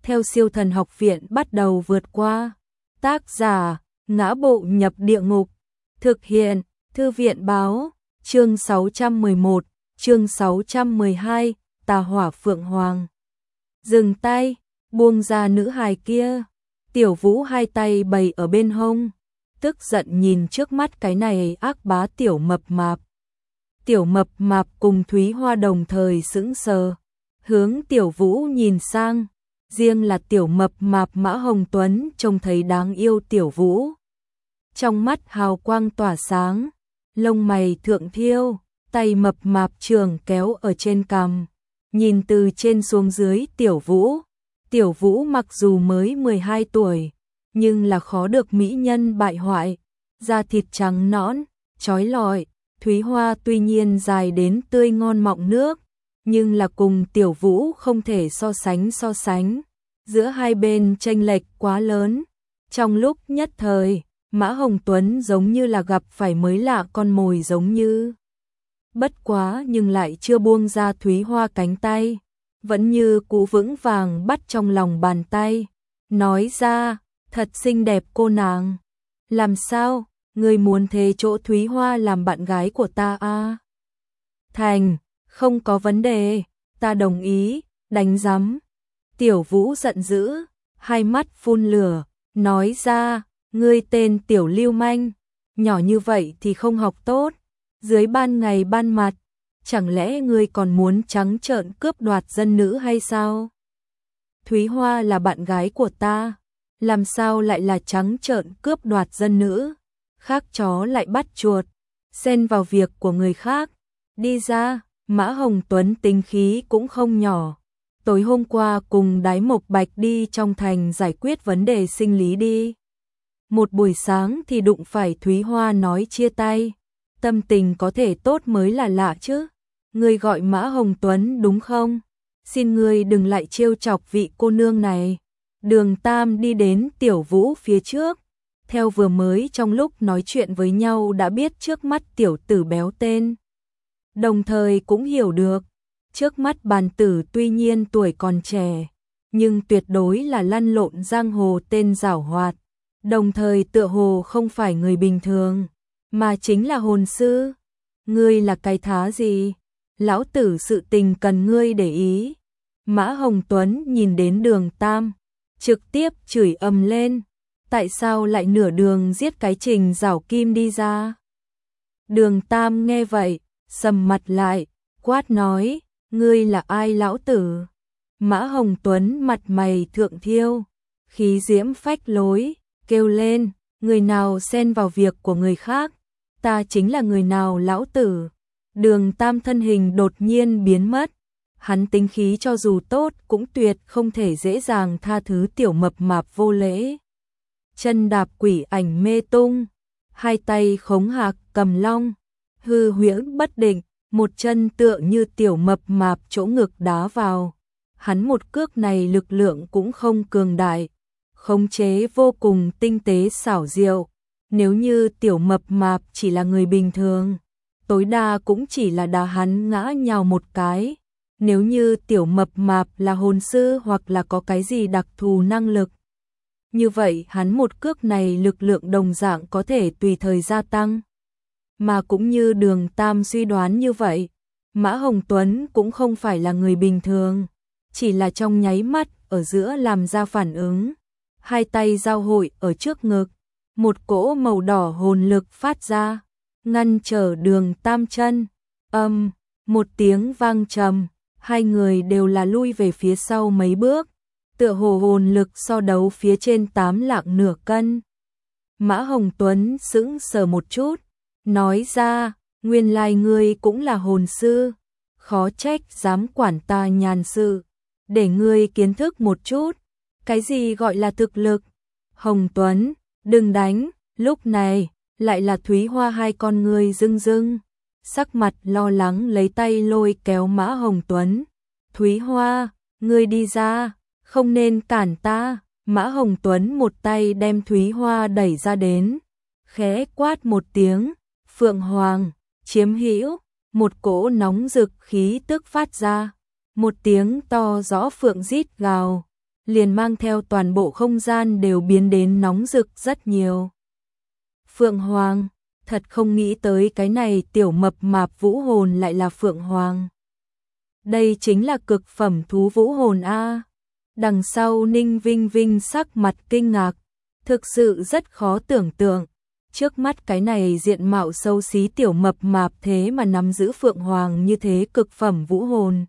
theo Siêu Thần Học Viện bắt đầu vượt qua. Tác giả: Ngã Bộ Nhập Địa Ngục. Thực hiện: Thư viện báo. Chương 611, chương 612, Tà Hỏa Phượng Hoàng. Dừng tay, buông ra nữ hài kia. Tiểu Vũ hai tay bày ở bên hông, tức giận nhìn trước mắt cái này ác bá tiểu mập mạp. Tiểu mập mạp cùng Thúy Hoa đồng thời sững sờ, hướng Tiểu Vũ nhìn sang, riêng là tiểu mập mạp Mã Hồng Tuấn trông thấy đáng yêu Tiểu Vũ. Trong mắt hào quang tỏa sáng, lông mày thượng thiêu, tay mập mạp trường kéo ở trên cằm, nhìn từ trên xuống dưới Tiểu Vũ. Tiểu Vũ mặc dù mới 12 tuổi, nhưng là khó được mỹ nhân bại hoại, da thịt trắng nõn, chói lọi. Thúy Hoa tuy nhiên dài đến tươi ngon mọng nước, nhưng là cùng Tiểu Vũ không thể so sánh, giữa hai bên chênh lệch quá lớn. Trong lúc nhất thời, Mã Hồng Tuấn giống như là gặp phải mới lạ con mồi giống như. Bất quá nhưng lại chưa buông ra Thúy Hoa cánh tay, vẫn như cũ vững vàng bắt trong lòng bàn tay, nói ra: "Thật xinh đẹp cô nàng, làm sao, ngươi muốn thế chỗ Thúy Hoa làm bạn gái của ta à?" "Thành, không có vấn đề, ta đồng ý." "Đánh rắm." Tiểu Vũ giận dữ, hai mắt phun lửa, nói ra: "Ngươi tên tiểu lưu manh, nhỏ như vậy thì không học tốt, dưới ban ngày ban mặt, chẳng lẽ ngươi còn muốn trắng trợn cướp đoạt dân nữ hay sao? Thúy Hoa là bạn gái của ta, làm sao lại là trắng trợn cướp đoạt dân nữ? Khác chó lại bắt chuột, xen vào việc của người khác. Đi ra." Mã Hồng Tuấn tính khí cũng không nhỏ. Tối hôm qua cùng Đái Mộc Bạch đi trong thành giải quyết vấn đề sinh lý đi. Một buổi sáng thì đụng phải Thúy Hoa nói chia tay. Tâm tình có thể tốt mới là lạ chứ. "Ngươi gọi Mã Hồng Tuấn đúng không? Xin ngươi đừng lại trêu chọc vị cô nương này." Đường Tam đi đến Tiểu Vũ phía trước. Theo vừa mới trong lúc nói chuyện với nhau đã biết trước mắt tiểu tử béo tên. Đồng thời cũng hiểu được, trước mắt bàn tử tuy nhiên tuổi còn trẻ, nhưng tuyệt đối là lăn lộn giang hồ tên giảo hoạt. Đồng thời tựa hồ không phải người bình thường, mà chính là hồn sư. "Ngươi là cái thá gì? Lão tử sự tình cần ngươi để ý." Mã Hồng Tuấn nhìn đến Đường Tam, trực tiếp chửi ầm lên: "Tại sao lại nửa đường giết cái Trình Giảo Kim đi ra?" Đường Tam nghe vậy, sầm mặt lại, quát nói: "Ngươi là ai lão tử?" Mã Hồng Tuấn mặt mày thượng thiêu, khí diễm phách lối, kêu lên: "Người nào xen vào việc của người khác, ta chính là người nào lão tử?" Đường Tam thân hình đột nhiên biến mất, hắn tính khí cho dù tốt cũng tuyệt không thể dễ dàng tha thứ tiểu mập mạp vô lễ. Chân đạp quỷ ảnh mê tung, hai tay khống hạc cầm long, hư huyễn bất định, một chân tựa như tiểu mập mạp chỗ ngực đá vào. Hắn một cước này lực lượng cũng không cường đại, khống chế vô cùng tinh tế xảo diệu. Nếu như tiểu mập mạp chỉ là người bình thường, tối đa cũng chỉ là đá hắn ngã nhào một cái. Nếu như tiểu mập mạp là hồn sư hoặc là có cái gì đặc thù năng lực, như vậy hắn một cước này lực lượng đồng dạng có thể tùy thời gia tăng. Mà cũng như Đường Tam suy đoán như vậy, Mã Hồng Tuấn cũng không phải là người bình thường, chỉ là trong nháy mắt ở giữa làm ra phản ứng. Hai tay giao hội ở trước ngực, một cỗ màu đỏ hồn lực phát ra, ngăn trở Đường Tam chân. Một tiếng vang trầm, hai người đều là lui về phía sau mấy bước, tựa hồ hồn lực so đấu phía trên 8 lạng nửa cân. Mã Hồng Tuấn sững sờ một chút, nói ra: "Nguyên lai ngươi cũng là hồn sư, khó trách dám quản ta nhàn sự, để ngươi kiến thức một chút, cái gì gọi là thực lực." "Hồng Tuấn, đừng đánh." Lúc này, lại là Thúy Hoa hai con ngươi rưng rưng, sắc mặt lo lắng lấy tay lôi kéo Mã Hồng Tuấn. "Thúy Hoa, ngươi đi ra, không nên cản ta." Mã Hồng Tuấn một tay đem Thúy Hoa đẩy ra đến, khẽ quát một tiếng: "Phượng Hoàng, chiếm hữu." Một cỗ nóng rực khí tức phát ra, một tiếng to rõ phượng rít gào, liền mang theo toàn bộ không gian đều biến đến nóng rực rất nhiều. Phượng Hoàng, thật không nghĩ tới cái này tiểu mập mạp vũ hồn lại là Phượng Hoàng. Đây chính là cực phẩm thú vũ hồn a. Đằng sau Ninh Vinh Vinh sắc mặt kinh ngạc, thực sự rất khó tưởng tượng. Trước mắt cái này diện mạo xấu xí tiểu mập mạp thế mà nắm giữ Phượng Hoàng như thế cực phẩm vũ hồn.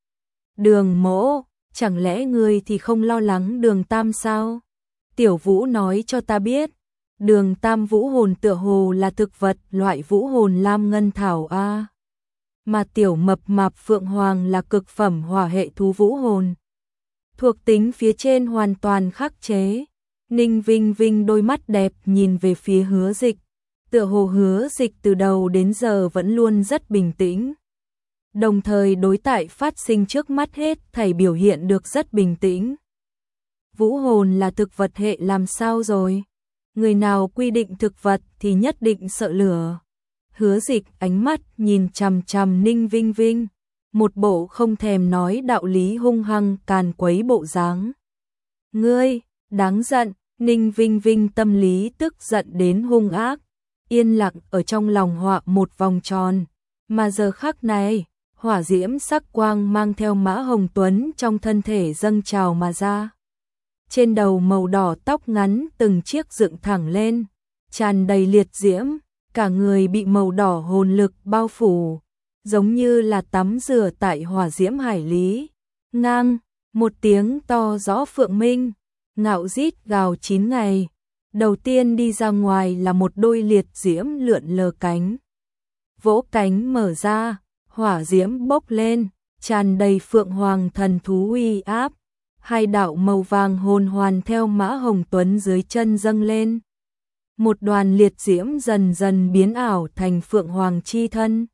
Đường Mỗ, chẳng lẽ ngươi thì không lo lắng Đường Tam sao? Tiểu Vũ nói cho ta biết, Đường Tam vũ hồn tựa hồ là thực vật loại vũ hồn lam ngân thảo a. Mà tiểu mập mạp Phượng Hoàng là cực phẩm hỏa hệ thú vũ hồn. Thuộc tính phía trên hoàn toàn khắc chế. Ninh Vinh Vinh đôi mắt đẹp nhìn về phía Hứa Dịch, tựa hồ Hứa Dịch từ đầu đến giờ vẫn luôn rất bình tĩnh. Đồng thời đối tại phát sinh trước mắt hết thảy biểu hiện được rất bình tĩnh. Vũ hồn là thực vật hệ làm sao rồi? Người nào quy định thực vật thì nhất định sợ lửa. Hứa Dịch ánh mắt nhìn chằm chằm Ninh Vinh Vinh, một bộ không thèm nói đạo lý hung hăng càn quấy bộ dáng. Ngươi, đáng giận. Ninh Vinh Vinh tâm lý tức giận đến hung ác, yên lặng ở trong lòng họa một vòng tròn. Mà giờ khắc này, hỏa diễm sắc quang mang theo Mã Hồng Tuấn trong thân thể dâng trào mà ra. Trên đầu màu đỏ tóc ngắn từng chiếc dựng thẳng lên, tràn đầy liệt diễm, cả người bị màu đỏ hồn lực bao phủ, giống như là tắm rửa tại hỏa diễm hải lý. Ngang, một tiếng to rõ phượng minh, ngạo rít gào 9 ngày. Đầu tiên đi ra ngoài là một đôi liệt diễm lượn lờ cánh. Vỗ cánh mở ra, hỏa diễm bốc lên, tràn đầy phượng hoàng thần thú uy áp. Hai đạo màu vàng hồn hoàn theo Mã Hồng Tuấn dưới chân dâng lên. Một đoàn liệt diễm dần dần biến ảo thành phượng hoàng chi thân.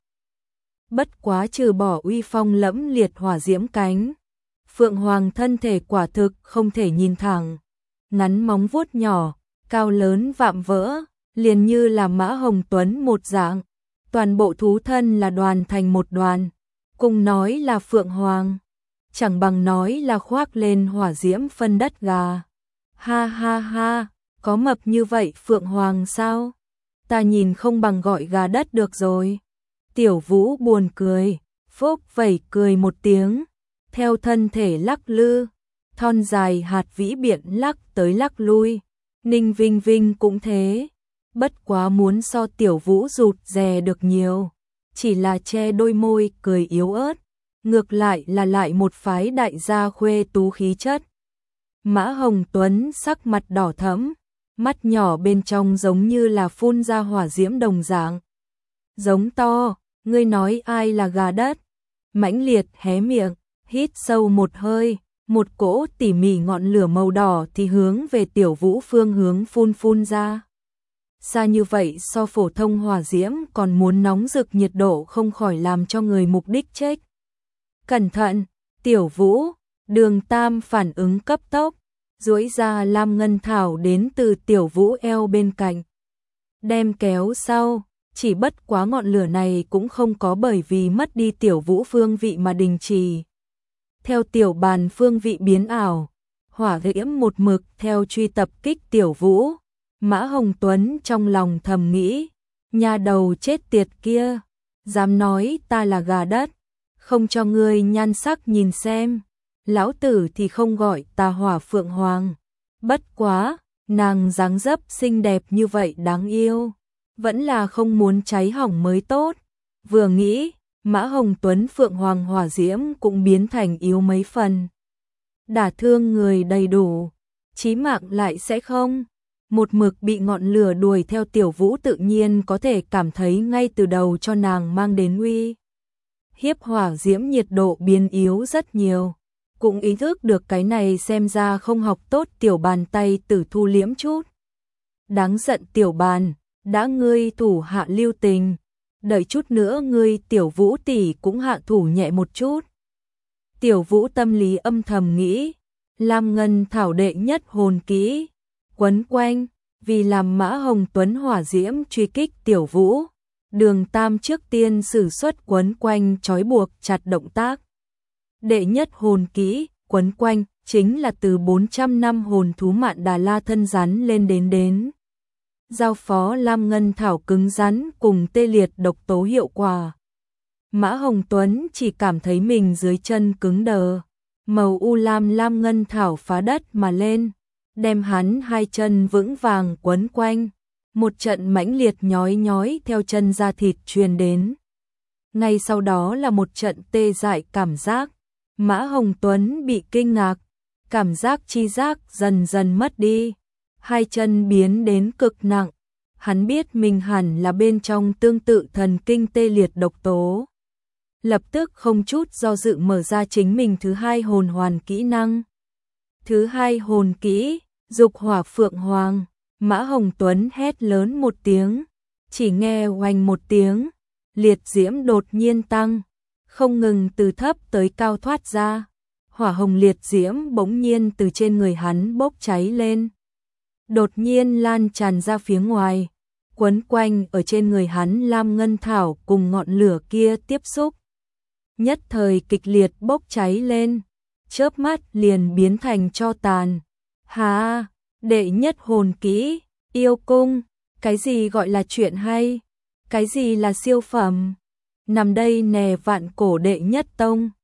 Bất quá trừ bỏ uy phong lẫm liệt hỏa diễm cánh, phượng hoàng thân thể quả thực không thể nhìn thẳng. Ngắn móng vuốt nhỏ, cao lớn vạm vỡ, liền như là Mã Hồng Tuấn một dạng. Toàn bộ thú thân là đoàn thành một đoàn, cùng nói là phượng hoàng, chẳng bằng nói là khoác lên hỏa diễm phân đất gà. Ha ha ha, có mập như vậy phượng hoàng sao? Ta nhìn không bằng gọi gà đất được rồi. Tiểu Vũ buồn cười, phốc vẩy cười một tiếng, theo thân thể lắc lư, thon dài hạt vĩ biện lắc tới lắc lui. Ninh Vinh Vinh cũng thế, bất quá muốn so Tiểu Vũ rụt rè được nhiều, chỉ là che đôi môi cười yếu ớt, ngược lại là lại một phái đại gia khuê tú khí chất. Mã Hồng Tuấn sắc mặt đỏ thẫm, mắt nhỏ bên trong giống như là phun ra hỏa diễm đồng dạng. Giống to, ngươi nói ai là gà đất? Mãnh liệt hé miệng, hít sâu một hơi, một cỗ tỉ mỉ ngọn lửa màu đỏ thì hướng về Tiểu Vũ phương hướng phun ra. Xa như vậy so phổ thông hỏa diễm còn muốn nóng rực, nhiệt độ không khỏi làm cho người mục đích chết. Cẩn thận, Tiểu Vũ, Đường Tam phản ứng cấp tốc, duỗi ra lam ngân thảo đến từ Tiểu Vũ eo bên cạnh. Đem kéo sau, chỉ bất quá ngọn lửa này cũng không có bởi vì mất đi Tiểu Vũ phương vị mà đình trì. Theo tiểu bàn phương vị biến ảo, hỏa diễm một mực theo truy tập kích Tiểu Vũ. Mã Hồng Tuấn trong lòng thầm nghĩ, nhà đầu chết tiệt kia, dám nói ta là gà đất, không cho ngươi nhan sắc nhìn xem, lão tử thì không gọi ta Hỏa Phượng Hoàng. Bất quá, nàng dáng dấp xinh đẹp như vậy đáng yêu, vẫn là không muốn cháy hỏng mới tốt. Vừa nghĩ, Mã Hồng Tuấn Phượng Hoàng hỏa diễm cũng biến thành yếu mấy phần. Đả thương người đầy đủ, chí mạng lại sẽ không. Một mực bị ngọn lửa đuổi theo Tiểu Vũ tự nhiên có thể cảm thấy ngay từ đầu cho nàng mang đến uy hiếp hỏa diễm nhiệt độ biến yếu rất nhiều. Cũng ý thức được cái này xem ra không học tốt tiểu bàn tay tử thu liễm chút. Đáng giận tiểu bàn, đã ngươi thủ hạ lưu tình, đợi chút nữa ngươi Tiểu Vũ tỷ cũng hạ thủ nhẹ một chút. Tiểu Vũ tâm lý âm thầm nghĩ, Lam Ngân thảo đệ nhất hồn kỹ, quấn quanh, vì làm Mã Hồng Tuấn hỏa diễm truy kích Tiểu Vũ. Đường Tam trước tiên sử xuất quấn quanh trói buộc chặt động tác. Đệ nhất hồn kỹ, quấn quanh, chính là từ 400 năm hồn thú Mạn Đà La thân rắn lên đến. Giao phó Lam Ngân Thảo cứng rắn cùng tê liệt độc tố hiệu quả. Mã Hồng Tuấn chỉ cảm thấy mình dưới chân cứng đờ. Màu u lam ngân thảo phá đất mà lên, đem hắn hai chân vững vàng quấn quanh. Một trận mãnh liệt nhói nhói theo chân da thịt truyền đến. Ngay sau đó là một trận tê dại cảm giác. Mã Hồng Tuấn bị kinh ngạc, cảm giác chi giác dần dần mất đi. Hai chân biến đến cực nặng. Hắn biết mình hẳn là bên trong tương tự thần kinh tê liệt độc tố. Lập tức không chút do dự mở ra chính mình thứ hai hồn hoàn kỹ năng. Thứ hai hồn kỹ, dục hỏa phượng hoàng. Mã Hồng Tuấn hét lớn một tiếng, chỉ nghe oanh một tiếng, liệt diễm đột nhiên tăng, không ngừng từ thấp tới cao thoát ra. Hỏa hồng liệt diễm bỗng nhiên từ trên người hắn bốc cháy lên, đột nhiên lan tràn ra phía ngoài, quấn quanh ở trên người hắn lam ngân thảo cùng ngọn lửa kia tiếp xúc. Nhất thời kịch liệt bốc cháy lên, chớp mắt liền biến thành tro tàn. Hà, đệ nhất hồn kỹ, yêu cung, cái gì gọi là chuyện hay, cái gì là siêu phẩm, nằm đây nè vạn cổ đệ nhất tông.